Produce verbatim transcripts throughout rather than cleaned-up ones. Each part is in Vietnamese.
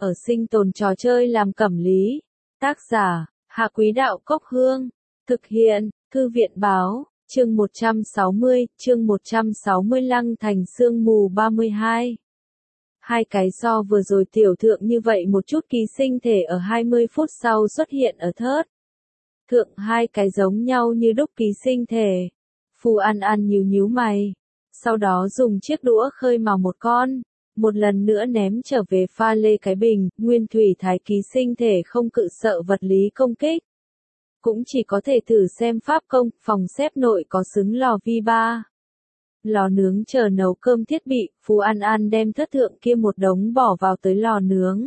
ở sinh tồn trò chơi làm cẩm lý. Tác giả, Hạ Quý Đạo Cốc Hương. Thực hiện, Thư viện Báo, chương một trăm sáu mươi, chương một trăm sáu mươi Lăng Thành Sương Mù ba mươi hai. Hai cái so vừa rồi tiểu thượng như vậy một chút ký sinh thể ở hai mươi phút sau xuất hiện ở thớt thượng, hai cái giống nhau như đúc ký sinh thể. Phù An An nhíu nhíu mày, sau đó dùng chiếc đũa khơi mào một con, một lần nữa ném trở về pha lê cái bình. Nguyên thủy thái ký sinh thể không cự sợ vật lý công kích, cũng chỉ có thể thử xem pháp công. Phòng xếp nội có xứng lò vi ba, lò nướng chờ nấu cơm thiết bị. Phù An An đem thất thượng kia một đống bỏ vào tới lò nướng,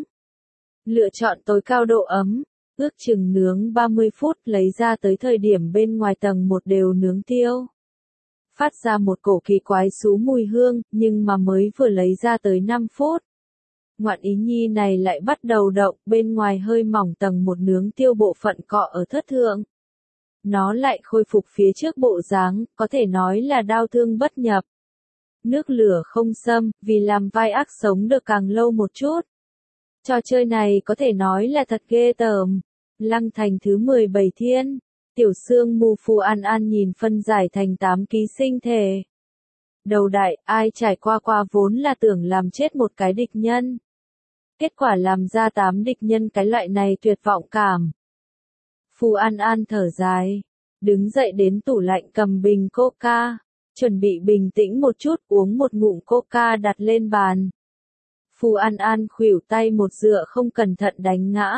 lựa chọn tối cao độ ấm, ước chừng nướng ba mươi phút. Lấy ra tới thời điểm bên ngoài tầng một đều nướng tiêu, phát ra một cổ kỳ quái xú mùi hương, nhưng mà mới vừa lấy ra tới năm phút, ngoạn ý nhi này lại bắt đầu động. Bên ngoài hơi mỏng tầng một nướng tiêu bộ phận cọ ở thất thượng, nó lại khôi phục phía trước bộ dáng, có thể nói là đao thương bất nhập, nước lửa không xâm, vì làm vai ác sống được càng lâu một chút. Trò chơi này có thể nói là thật ghê tởm. Lăng Thành thứ mười bảy thiên, tiểu sương mù. Phù An An nhìn phân giải thành tám ký sinh thể. Đầu đại, ai trải qua qua vốn là tưởng làm chết một cái địch nhân, kết quả làm ra tám địch nhân, cái loại này tuyệt vọng cảm. Phù An An thở dài, đứng dậy đến tủ lạnh cầm bình coca, chuẩn bị bình tĩnh một chút uống một ngụm coca đặt lên bàn. Phù An An khuỷu tay một dựa không cẩn thận đánh ngã.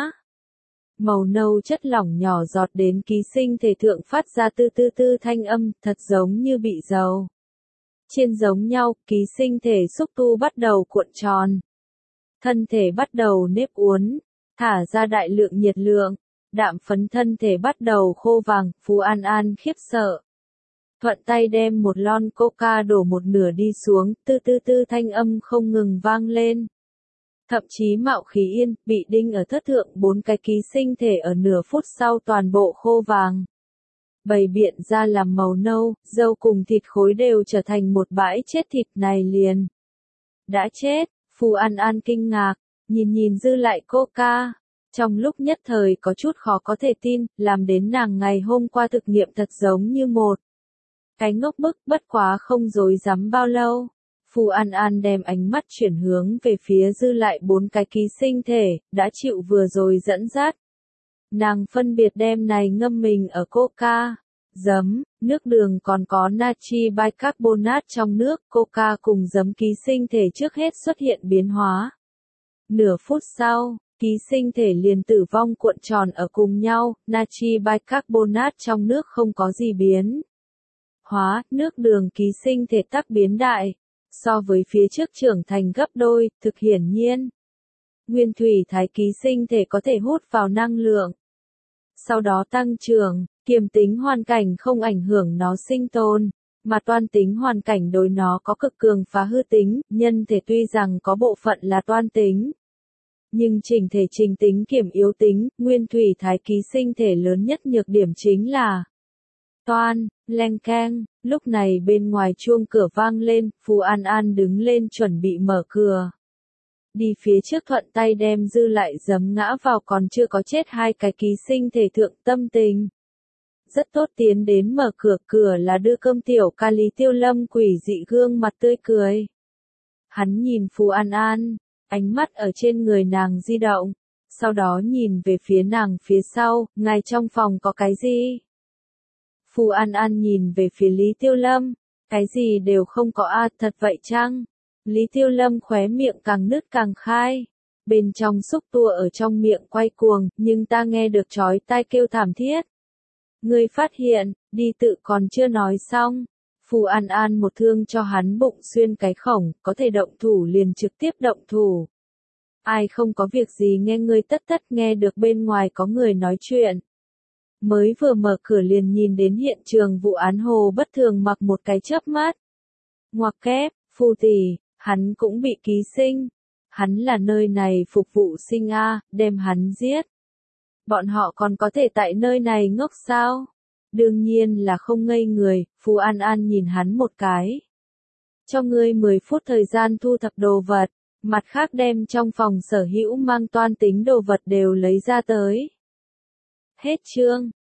Màu nâu chất lỏng nhỏ giọt đến ký sinh thể thượng phát ra tư tư tư thanh âm, thật giống như bị dầu chiên giống nhau. Ký sinh thể xúc tu bắt đầu cuộn tròn, thân thể bắt đầu nếp uốn, thả ra đại lượng nhiệt lượng, đạm phấn thân thể bắt đầu khô vàng. Phù An An khiếp sợ, thuận tay đem một lon coca đổ một nửa đi xuống, tư tư tư thanh âm không ngừng vang lên. Thậm chí mạo khí yên, bị đinh ở thất thượng bốn cái ký sinh thể ở nửa phút sau toàn bộ khô vàng, bày biện ra làm màu nâu, dâu cùng thịt khối đều trở thành một bãi chết thịt. Này liền đã chết. Phù An An kinh ngạc, nhìn nhìn dư lại coca, trong lúc nhất thời có chút khó có thể tin, làm đến nàng ngày hôm qua thực nghiệm thật giống như một cái ngốc bức. Bất quá không dối dám bao lâu, Phù An An đem ánh mắt chuyển hướng về phía dư lại bốn cái ký sinh thể, đã chịu vừa rồi dẫn dắt. Nàng phân biệt đem này ngâm mình ở coca, giấm, nước đường còn có natri bicarbonate trong nước. Coca cùng giấm ký sinh thể trước hết xuất hiện biến hóa. Nửa phút sau, ký sinh thể liền tử vong cuộn tròn ở cùng nhau. Natri bicarbonate trong nước không có gì biến hóa, nước đường ký sinh thể tắc biến đại, so với phía trước trưởng thành gấp đôi. Thực hiển nhiên, nguyên thủy thái ký sinh thể có thể hút vào năng lượng, sau đó tăng trưởng. Kiềm tính hoàn cảnh không ảnh hưởng nó sinh tồn, mà toan tính hoàn cảnh đối nó có cực cường phá hư tính. Nhân thể tuy rằng có bộ phận là toan tính, nhưng chỉnh thể trình tính kiểm yếu tính. Nguyên thủy thái ký sinh thể lớn nhất nhược điểm chính là toan. Leng keng, lúc này bên ngoài chuông cửa vang lên. Phù An An đứng lên chuẩn bị mở cửa, đi phía trước thuận tay đem dư lại giấm ngã vào còn chưa có chết hai cái ký sinh thể thượng. Tâm tình rất tốt, tiến đến mở cửa. Cửa là đưa cơm tiểu ca Lý Tiêu Lâm quỷ dị gương mặt tươi cười. Hắn nhìn Phù An An, ánh mắt ở trên người nàng di động, sau đó nhìn về phía nàng phía sau. Ngài trong phòng có cái gì? Phù An An nhìn về phía Lý Tiêu Lâm, cái gì đều không có. A, thật vậy chăng? Lý Tiêu Lâm khóe miệng càng nứt càng khai, bên trong xúc tua ở trong miệng quay cuồng, nhưng ta nghe được chói tai kêu thảm thiết. Ngươi phát hiện, đi tự còn chưa nói xong. Phù An An một thương cho hắn bụng xuyên cái khổng, có thể động thủ liền trực tiếp động thủ. Ai không có việc gì nghe ngươi tất tất nghe được bên ngoài có người nói chuyện. Mới vừa mở cửa liền nhìn đến hiện trường vụ án Hồ bất thường mặc một cái chớp mắt. Ngoặc kép, Phù tỷ, hắn cũng bị ký sinh. Hắn là nơi này phục vụ sinh a, đem hắn giết. Bọn họ còn có thể tại nơi này ngốc sao? Đương nhiên là không ngây người. Phù An An nhìn hắn một cái. Cho ngươi mười phút thời gian thu thập đồ vật, mặt khác đem trong phòng sở hữu mang toan tính đồ vật đều lấy ra tới. Hết chương.